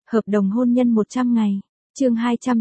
Hợp đồng hôn nhân 100 ngày. Chương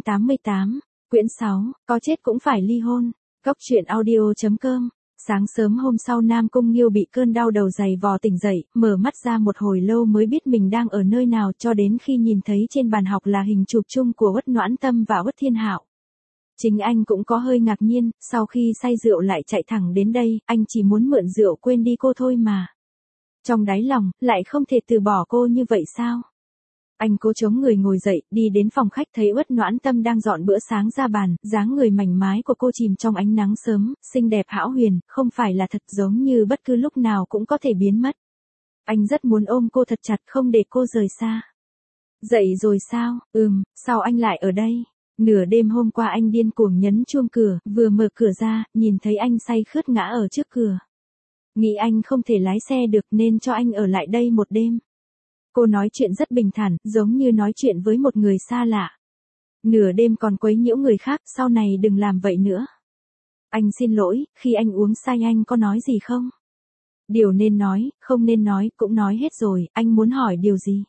288. Quyển 6, có chết cũng phải ly hôn. Góc truyện audio.com. Sáng sớm hôm sau Nam Cung Nghiêu bị cơn đau đầu dày vò tỉnh dậy, mở mắt ra một hồi lâu mới biết mình đang ở nơi nào, cho đến khi nhìn thấy trên bàn học là hình chụp chung của Uất Noãn Tâm và Uất Thiên Hạo. Chính anh cũng có hơi ngạc nhiên, sau khi say rượu lại chạy thẳng đến đây, anh chỉ muốn mượn rượu quên đi cô thôi mà. Trong đáy lòng, lại không thể từ bỏ cô như vậy sao? Anh cố chống người ngồi dậy, đi đến phòng khách thấy Uất Noãn Tâm đang dọn bữa sáng ra bàn, dáng người mảnh mai của cô chìm trong ánh nắng sớm, xinh đẹp hão huyền, không phải là thật, giống như bất cứ lúc nào cũng có thể biến mất. Anh rất muốn ôm cô thật chặt không để cô rời xa. Dậy rồi sao? Sao anh lại ở đây? Nửa đêm hôm qua anh điên cuồng nhấn chuông cửa, vừa mở cửa ra, nhìn thấy anh say khướt ngã ở trước cửa. Nghĩ anh không thể lái xe được nên cho anh ở lại đây một đêm. Cô nói chuyện rất bình thản, giống như nói chuyện với một người xa lạ. Nửa đêm còn quấy nhiễu người khác, sau này đừng làm vậy nữa. Anh xin lỗi, khi anh uống say anh có nói gì không? Điều nên nói, không nên nói, cũng nói hết rồi, anh muốn hỏi điều gì?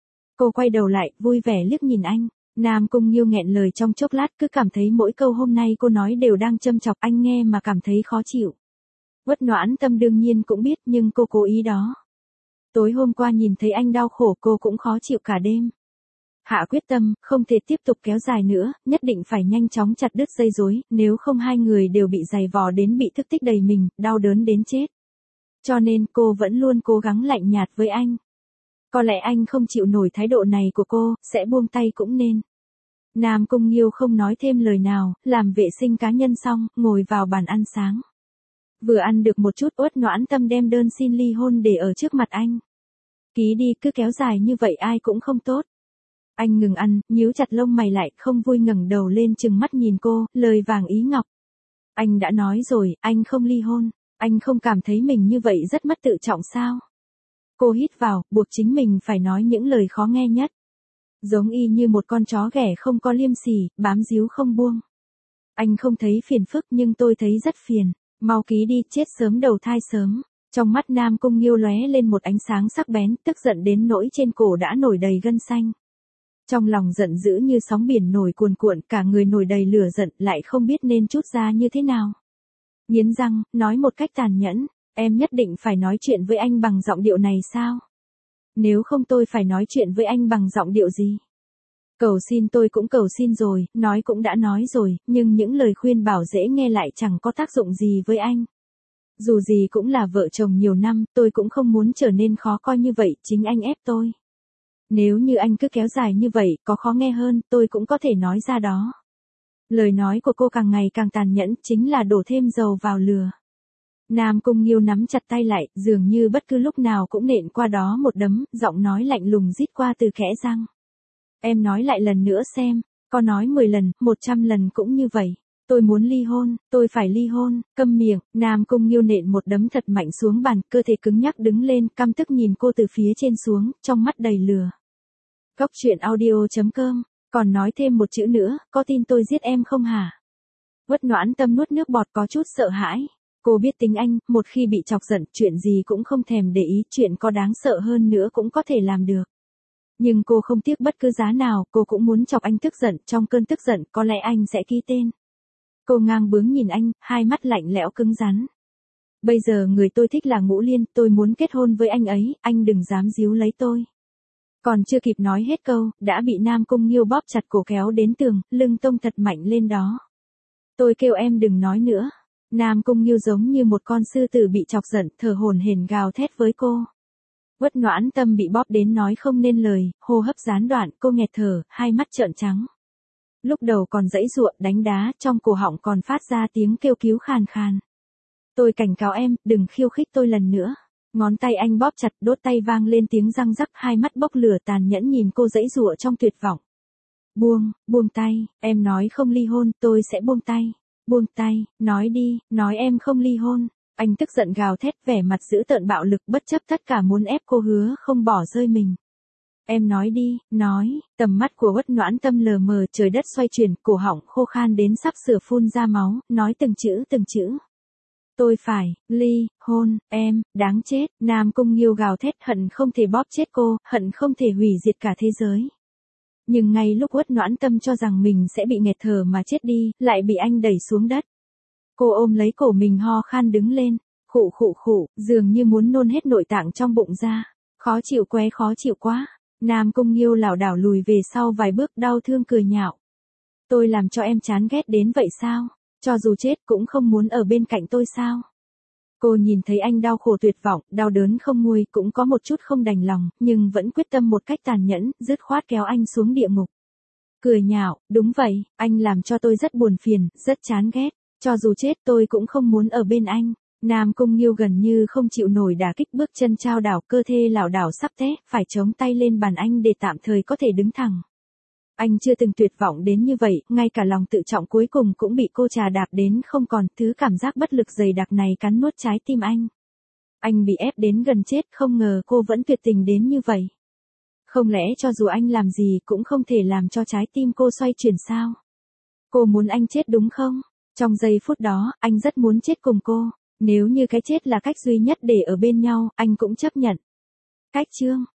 Cô quay đầu lại, vui vẻ liếc nhìn anh. Nam Cung Nghiêu nghẹn lời trong chốc lát, cứ cảm thấy mỗi câu hôm nay cô nói đều đang châm chọc anh, nghe mà cảm thấy khó chịu. Uất Noãn Tâm đương nhiên cũng biết, nhưng cô cố ý đó. Tối hôm qua nhìn thấy anh đau khổ, cô cũng khó chịu cả đêm. Hạ quyết tâm, không thể tiếp tục kéo dài nữa, nhất định phải nhanh chóng chặt đứt dây rối, nếu không hai người đều bị giày vò đến bị thương tích đầy mình, đau đớn đến chết. Cho nên cô vẫn luôn cố gắng lạnh nhạt với anh. Có lẽ anh không chịu nổi thái độ này của cô, sẽ buông tay cũng nên. Nam Cung Nghiêu không nói thêm lời nào, làm vệ sinh cá nhân xong, ngồi vào bàn ăn sáng. Vừa ăn được một chút, Uất Noãn Tâm đem đơn xin ly hôn để ở trước mặt anh. Ký đi, cứ kéo dài như vậy ai cũng không tốt. Anh ngừng ăn, nhíu chặt lông mày lại, không vui ngẩng đầu lên trừng mắt nhìn cô, lời vàng ý ngọc. Anh đã nói rồi, anh không ly hôn. Anh không cảm thấy mình như vậy rất mất tự trọng sao? Cô hít vào, buộc chính mình phải nói những lời khó nghe nhất. Giống y như một con chó ghẻ không có liêm sỉ, bám díu không buông. Anh không thấy phiền phức nhưng tôi thấy rất phiền. Mau ký đi, chết sớm đầu thai sớm. Trong mắt Nam Cung Nghiêu lóe lên một ánh sáng sắc bén, tức giận đến nỗi trên cổ đã nổi đầy gân xanh. Trong lòng giận dữ như sóng biển nổi cuồn cuộn, cả người nổi đầy lửa giận, lại không biết nên trút ra như thế nào. Nghiến răng, nói một cách tàn nhẫn, em nhất định phải nói chuyện với anh bằng giọng điệu này sao? Nếu không tôi phải nói chuyện với anh bằng giọng điệu gì? Cầu xin tôi cũng cầu xin rồi, nói cũng đã nói rồi, nhưng những lời khuyên bảo dễ nghe lại chẳng có tác dụng gì với anh. Dù gì cũng là vợ chồng nhiều năm, tôi cũng không muốn trở nên khó coi như vậy, chính anh ép tôi. Nếu như anh cứ kéo dài như vậy, có khó nghe hơn, tôi cũng có thể nói ra đó. Lời nói của cô càng ngày càng tàn nhẫn, chính là đổ thêm dầu vào lửa. Nam Cung Nghiêu nắm chặt tay lại, dường như bất cứ lúc nào cũng nện qua đó một đấm, giọng nói lạnh lùng rít qua từ kẽ răng. Em nói lại lần nữa xem, có nói 10 lần, 100 lần cũng như vậy. Tôi muốn ly hôn, tôi phải ly hôn, câm miệng. Nam Cung Nghiêu nện một đấm thật mạnh xuống bàn, cơ thể cứng nhắc đứng lên, căm tức nhìn cô từ phía trên xuống, trong mắt đầy lửa. Góc truyện audio.com, còn nói thêm một chữ nữa, có tin tôi giết em không hả? Uất Noãn Tâm nuốt nước bọt có chút sợ hãi. Cô biết tính anh, một khi bị chọc giận, chuyện gì cũng không thèm để ý, chuyện có đáng sợ hơn nữa cũng có thể làm được. Nhưng cô không tiếc bất cứ giá nào, cô cũng muốn chọc anh tức giận, trong cơn tức giận, có lẽ anh sẽ ký tên. Cô ngang bướng nhìn anh, hai mắt lạnh lẽo cứng rắn. Bây giờ người tôi thích là Ngũ Liên, tôi muốn kết hôn với anh ấy, anh đừng dám díu lấy tôi. Còn chưa kịp nói hết câu, đã bị Nam Cung Nghiêu bóp chặt cổ kéo đến tường, lưng tông thật mạnh lên đó. Tôi kêu em đừng nói nữa. Nam Cung Nghiêu giống như một con sư tử bị chọc giận, thở hổn hển gào thét với cô. Uất Noãn Tâm bị bóp đến nói không nên lời, hô hấp gián đoạn, cô nghẹt thở, hai mắt trợn trắng. Lúc đầu còn giãy giụa, đánh đá, trong cổ họng còn phát ra tiếng kêu cứu khàn khàn. Tôi cảnh cáo em, đừng khiêu khích tôi lần nữa. Ngón tay anh bóp chặt, đốt tay vang lên tiếng răng rắc, hai mắt bốc lửa tàn nhẫn nhìn cô giãy giụa trong tuyệt vọng. Buông tay, em nói không ly hôn, tôi sẽ buông tay. Buông tay, nói đi, nói em không ly hôn. Anh tức giận gào thét, vẻ mặt dữ tợn bạo lực, bất chấp tất cả muốn ép cô hứa không bỏ rơi mình. Em nói đi, nói. Tầm mắt của Uất Noãn Tâm lờ mờ, trời đất xoay chuyển, cổ họng khô khan đến sắp sửa phun ra máu, nói từng chữ. Tôi phải, ly, hôn, em, đáng chết. Nam Cung Nghiêu gào thét, hận không thể bóp chết cô, hận không thể hủy diệt cả thế giới. Nhưng ngay lúc Uất Noãn Tâm cho rằng mình sẽ bị nghẹt thở mà chết đi, lại bị anh đẩy xuống đất. Cô ôm lấy cổ mình ho khan đứng lên, khụ khụ khụ, dường như muốn nôn hết nội tạng trong bụng ra. Khó chịu khó chịu quá. Nam Cung Nghiêu lảo đảo lùi về sau vài bước đau thương cười nhạo. Tôi làm cho em chán ghét đến vậy sao? Cho dù chết cũng không muốn ở bên cạnh tôi sao? Cô nhìn thấy anh đau khổ tuyệt vọng, đau đớn không nguôi, cũng có một chút không đành lòng, nhưng vẫn quyết tâm một cách tàn nhẫn, dứt khoát kéo anh xuống địa ngục. Cười nhạo, đúng vậy, anh làm cho tôi rất buồn phiền, rất chán ghét. Cho dù chết tôi cũng không muốn ở bên anh. Nam Cung Nghiêu gần như không chịu nổi đả kích, bước chân chao đảo, cơ thể lảo đảo sắp té, phải chống tay lên bàn anh để tạm thời có thể đứng thẳng. Anh chưa từng tuyệt vọng đến như vậy, ngay cả lòng tự trọng cuối cùng cũng bị cô trà đạp đến không còn, thứ cảm giác bất lực dày đặc này cắn nuốt trái tim anh. Anh bị ép đến gần chết, không ngờ cô vẫn tuyệt tình đến như vậy. Không lẽ cho dù anh làm gì cũng không thể làm cho trái tim cô xoay chuyển sao? Cô muốn anh chết đúng không? Trong giây phút đó, anh rất muốn chết cùng cô. Nếu như cái chết là cách duy nhất để ở bên nhau, anh cũng chấp nhận. Cách chương